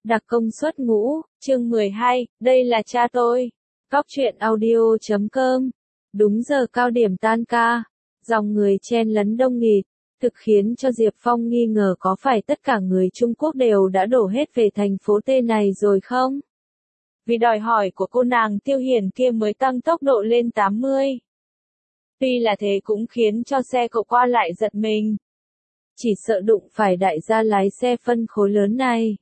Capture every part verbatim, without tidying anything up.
Đặc công suất ngũ, chương mười hai, đây là cha tôi. Cóc truyện audio chấm com. Đúng giờ cao điểm tan ca, dòng người chen lấn đông nghịt, thực khiến cho Diệp Phong nghi ngờ có phải tất cả người Trung Quốc đều đã đổ hết về thành phố T này rồi không? Vì đòi hỏi của cô nàng Tiêu Hiền kia mới tăng tốc độ lên tám mươi. Tuy là thế cũng khiến cho xe cộ qua lại giật mình. Chỉ sợ đụng phải đại gia lái xe phân khối lớn này.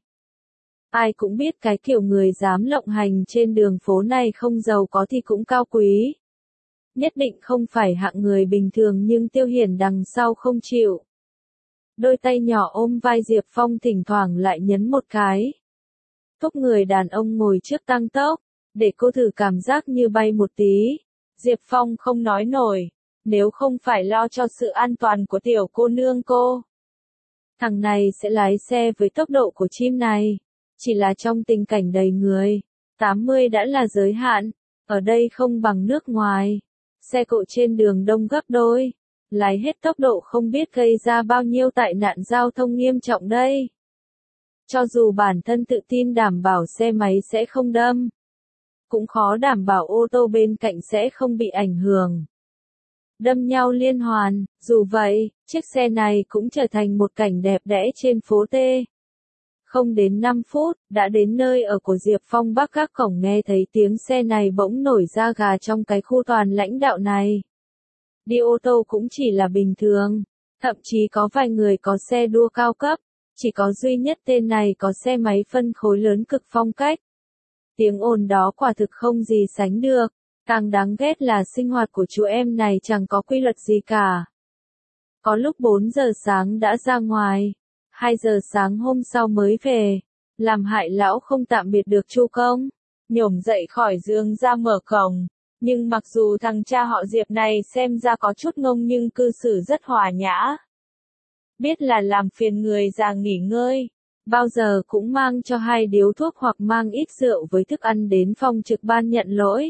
Ai cũng biết cái kiểu người dám lộng hành trên đường phố này không giàu có thì cũng cao quý. Nhất định không phải hạng người bình thường, nhưng Tiêu Hiền đằng sau không chịu. Đôi tay nhỏ ôm vai Diệp Phong thỉnh thoảng lại nhấn một cái. Thúc người đàn ông ngồi trước tăng tốc, để cô thử cảm giác như bay một tí. Diệp Phong không nói nổi, nếu không phải lo cho sự an toàn của tiểu cô nương cô. Thằng này sẽ lái xe với tốc độ của chim này. Chỉ là trong tình cảnh đầy người, tám mươi đã là giới hạn, ở đây không bằng nước ngoài. Xe cộ trên đường đông gấp đôi, lái hết tốc độ không biết gây ra bao nhiêu tai nạn giao thông nghiêm trọng đây. Cho dù bản thân tự tin đảm bảo xe máy sẽ không đâm, cũng khó đảm bảo ô tô bên cạnh sẽ không bị ảnh hưởng. Đâm nhau liên hoàn, dù vậy, chiếc xe này cũng trở thành một cảnh đẹp đẽ trên phố T. Không đến năm phút, đã đến nơi ở của Diệp Phong. Bắc các cổng nghe thấy tiếng xe này bỗng nổi da gà trong cái khu toàn lãnh đạo này. Đi ô tô cũng chỉ là bình thường, thậm chí có vài người có xe đua cao cấp, chỉ có duy nhất tên này có xe máy phân khối lớn cực phong cách. Tiếng ồn đó quả thực không gì sánh được, càng đáng ghét là sinh hoạt của chú em này chẳng có quy luật gì cả. Có lúc bốn giờ sáng đã ra ngoài, hai giờ sáng hôm sau mới về, làm hại lão không tạm biệt được chu công, nhổm dậy khỏi giường ra mở cổng. Nhưng mặc dù thằng cha họ Diệp này xem ra có chút ngông nhưng cư xử rất hòa nhã. Biết là làm phiền người già nghỉ ngơi, bao giờ cũng mang cho hai điếu thuốc hoặc mang ít rượu với thức ăn đến phòng trực ban nhận lỗi.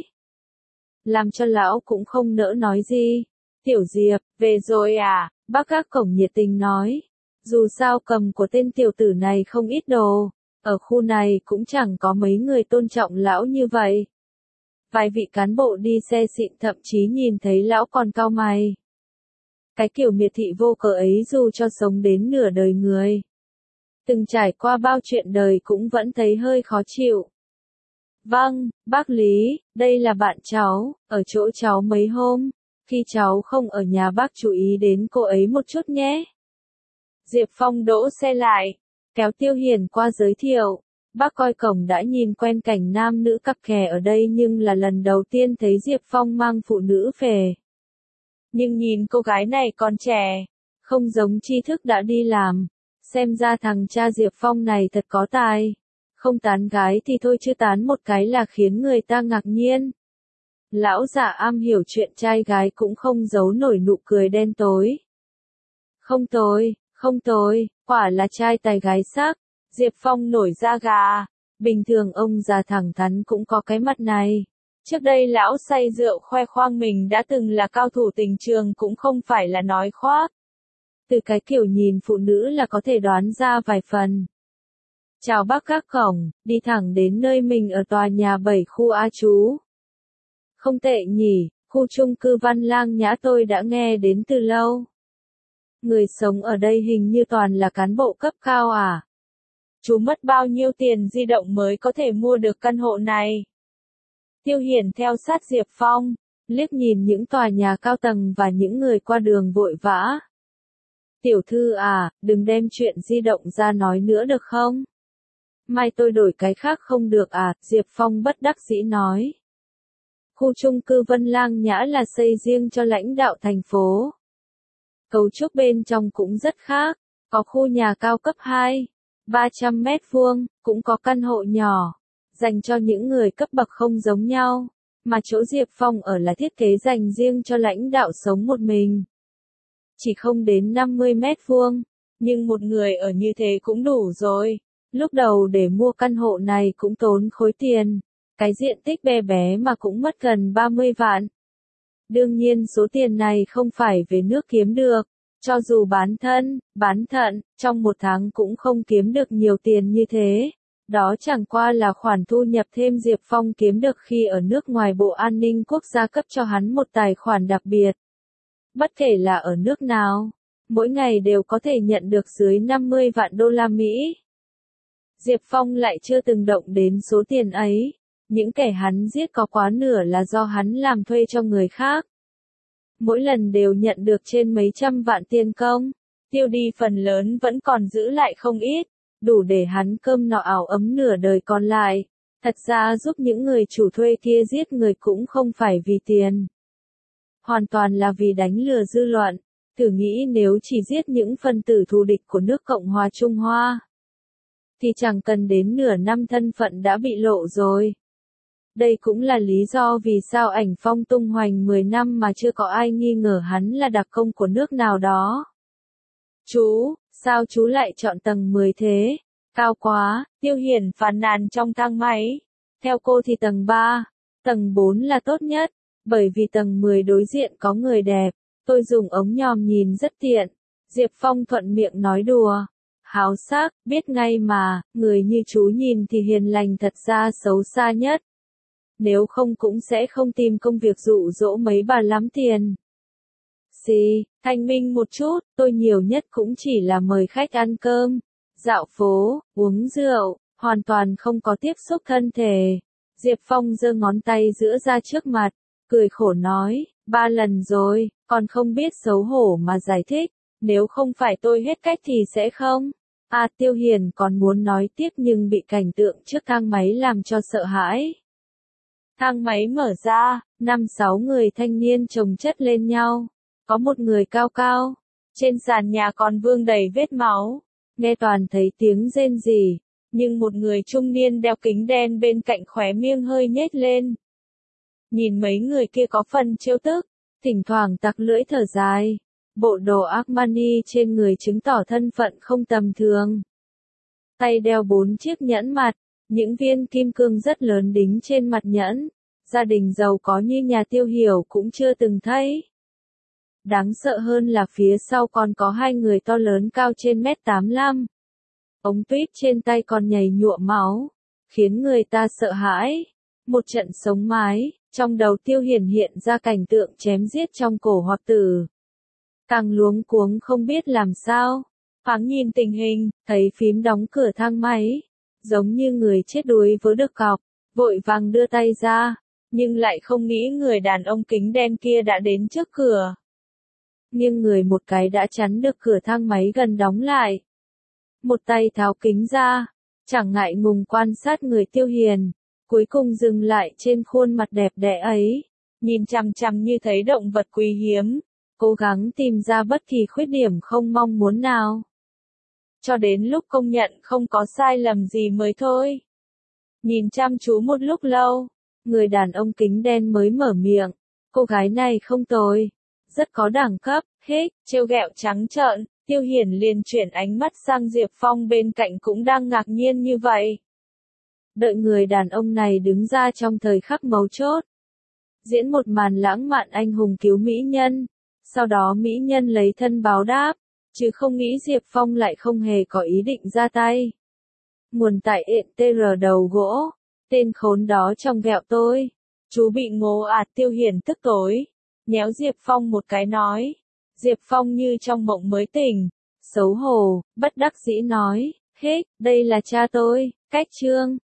Làm cho lão cũng không nỡ nói gì. Tiểu Diệp, về rồi à? Bác gác cổng nhiệt tình nói. Dù sao cầm của tên tiểu tử này không ít đồ, ở khu này cũng chẳng có mấy người tôn trọng lão như vậy. Vài vị cán bộ đi xe xịn thậm chí nhìn thấy lão còn cau mày. Cái kiểu miệt thị vô cớ ấy dù cho sống đến nửa đời người, từng trải qua bao chuyện đời cũng vẫn thấy hơi khó chịu. Vâng, bác Lý, đây là bạn cháu, ở chỗ cháu mấy hôm, khi cháu không ở nhà bác chú ý đến cô ấy một chút nhé. Diệp Phong đỗ xe lại, kéo Tiêu Hiền qua giới thiệu. Bác coi cổng đã nhìn quen cảnh nam nữ cặp kè ở đây nhưng là lần đầu tiên thấy Diệp Phong mang phụ nữ về. Nhưng nhìn cô gái này còn trẻ, không giống tri thức đã đi làm. Xem ra thằng cha Diệp Phong này thật có tài. Không tán gái thì thôi chứ tán một cái là khiến người ta ngạc nhiên. Lão già am hiểu chuyện trai gái cũng không giấu nổi nụ cười đen tối. Không tồi, không tồi, quả là trai tài gái sắc. Diệp Phong nổi da gà. Bình thường ông già thẳng thắn cũng có cái mặt này. Trước đây lão say rượu khoe khoang mình đã từng là cao thủ tình trường cũng không phải là nói khoác. Từ cái kiểu nhìn phụ nữ là có thể đoán ra vài phần. Chào bác các cổng, đi thẳng đến nơi mình ở tòa nhà bảy khu A chú. Không tệ nhỉ, khu chung cư Văn Lang Nhã tôi đã nghe đến từ lâu. Người sống ở đây hình như toàn là cán bộ cấp cao à? Chú mất bao nhiêu tiền di động mới có thể mua được căn hộ này? Tiêu Hiền theo sát Diệp Phong, liếc nhìn những tòa nhà cao tầng và những người qua đường vội vã. Tiểu thư à, đừng đem chuyện di động ra nói nữa được không? Mai tôi đổi cái khác không được à? Diệp Phong bất đắc dĩ nói. Khu chung cư Vân Lang Nhã là xây riêng cho lãnh đạo thành phố. Cấu trúc bên trong cũng rất khác, có khu nhà cao cấp hai, ba trăm mét vuông, cũng có căn hộ nhỏ, dành cho những người cấp bậc không giống nhau, mà chỗ Diệp Phong ở là thiết kế dành riêng cho lãnh đạo sống một mình. Chỉ không đến năm mươi mét vuông, nhưng một người ở như thế cũng đủ rồi. Lúc đầu để mua căn hộ này cũng tốn khối tiền, cái diện tích bé bé mà cũng mất gần ba mươi vạn. Đương nhiên số tiền này không phải về nước kiếm được, cho dù bán thân, bán thận, trong một tháng cũng không kiếm được nhiều tiền như thế. Đó chẳng qua là khoản thu nhập thêm Diệp Phong kiếm được khi ở nước ngoài. Bộ An ninh Quốc gia cấp cho hắn một tài khoản đặc biệt. Bất kể là ở nước nào, mỗi ngày đều có thể nhận được dưới năm mươi vạn đô la Mỹ. Diệp Phong lại chưa từng động đến số tiền ấy, những kẻ hắn giết có quá nửa là do hắn làm thuê cho người khác. Mỗi lần đều nhận được trên mấy trăm vạn tiền công, tiêu đi phần lớn vẫn còn giữ lại không ít, đủ để hắn cơm no áo ấm nửa đời còn lại. Thật ra giúp những người chủ thuê kia giết người cũng không phải vì tiền. Hoàn toàn là vì đánh lừa dư luận. Thử nghĩ nếu chỉ giết những phần tử thù địch của nước Cộng hòa Trung Hoa, thì chẳng cần đến nửa năm thân phận đã bị lộ rồi. Đây cũng là lý do vì sao Ảnh Phong tung hoành mười năm mà chưa có ai nghi ngờ hắn là đặc công của nước nào đó. Chú, sao chú lại chọn tầng mười thế? Cao quá, Tiêu Hiển phàn nàn trong thang máy. Theo cô thì tầng ba, tầng bốn là tốt nhất, bởi vì tầng mười đối diện có người đẹp. Tôi dùng ống nhòm nhìn rất tiện. Diệp Phong thuận miệng nói đùa. Háo sắc, biết ngay mà, người như chú nhìn thì hiền lành thật ra xấu xa nhất. Nếu không cũng sẽ không tìm công việc dụ dỗ mấy bà lắm tiền. Xì, thanh minh một chút, tôi nhiều nhất cũng chỉ là mời khách ăn cơm, dạo phố, uống rượu, hoàn toàn không có tiếp xúc thân thể. Diệp Phong giơ ngón tay giữa ra trước mặt, cười khổ nói, ba lần rồi, còn không biết xấu hổ mà giải thích, nếu không phải tôi hết cách thì sẽ không. À, Tiêu Hiền còn muốn nói tiếp nhưng bị cảnh tượng trước thang máy làm cho sợ hãi. Thang máy mở ra, năm sáu người thanh niên chồng chất lên nhau, có một người cao cao, trên sàn nhà còn vương đầy vết máu, nghe toàn thấy tiếng rên rỉ, nhưng một người trung niên đeo kính đen bên cạnh khóe miệng hơi nhếch lên. Nhìn mấy người kia có phần trêu tức, thỉnh thoảng tặc lưỡi thở dài. Bộ đồ Armani trên người chứng tỏ thân phận không tầm thường. Tay đeo bốn chiếc nhẫn mặt, những viên kim cương rất lớn đính trên mặt nhẫn. Gia đình giàu có như nhà Tiêu Hiểu cũng chưa từng thấy. Đáng sợ hơn là phía sau còn có hai người to lớn cao trên mét tám mươi lăm. Ống tuyếp trên tay còn nhảy nhụa máu, khiến người ta sợ hãi. Một trận sống mái, trong đầu Tiêu Hiển hiện ra cảnh tượng chém giết trong cổ hoặc tử. Càng luống cuống không biết làm sao, thoáng nhìn tình hình, thấy phím đóng cửa thang máy, giống như người chết đuối vớ được cọc, vội vàng đưa tay ra, nhưng lại không nghĩ người đàn ông kính đen kia đã đến trước cửa. Nghiêng người một cái đã chắn được cửa thang máy gần đóng lại. Một tay tháo kính ra, chẳng ngại ngùng quan sát người Tiêu Hiền, cuối cùng dừng lại trên khuôn mặt đẹp đẽ ấy, nhìn chằm chằm như thấy động vật quý hiếm. Cố gắng tìm ra bất kỳ khuyết điểm không mong muốn nào. Cho đến lúc công nhận không có sai lầm gì mới thôi. Nhìn chăm chú một lúc lâu, người đàn ông kính đen mới mở miệng. Cô gái này không tồi, rất có đẳng cấp, hết, trêu ghẹo trắng trợn. Tiêu Hiển liền chuyển ánh mắt sang Diệp Phong bên cạnh cũng đang ngạc nhiên như vậy. Đợi người đàn ông này đứng ra trong thời khắc mấu chốt. Diễn một màn lãng mạn anh hùng cứu mỹ nhân. Sau đó mỹ nhân lấy thân báo đáp, chứ không nghĩ Diệp Phong lại không hề có ý định ra tay. Nguồn tại ện tê rờ đầu gỗ, tên khốn đó trong ghẹo tôi. Chú bị ngố ạt. Tiêu Hiển tức tối, nhéo Diệp Phong một cái nói. Diệp Phong như trong mộng mới tỉnh, xấu hổ, bất đắc dĩ nói, hết, đây là cha tôi, cách chương.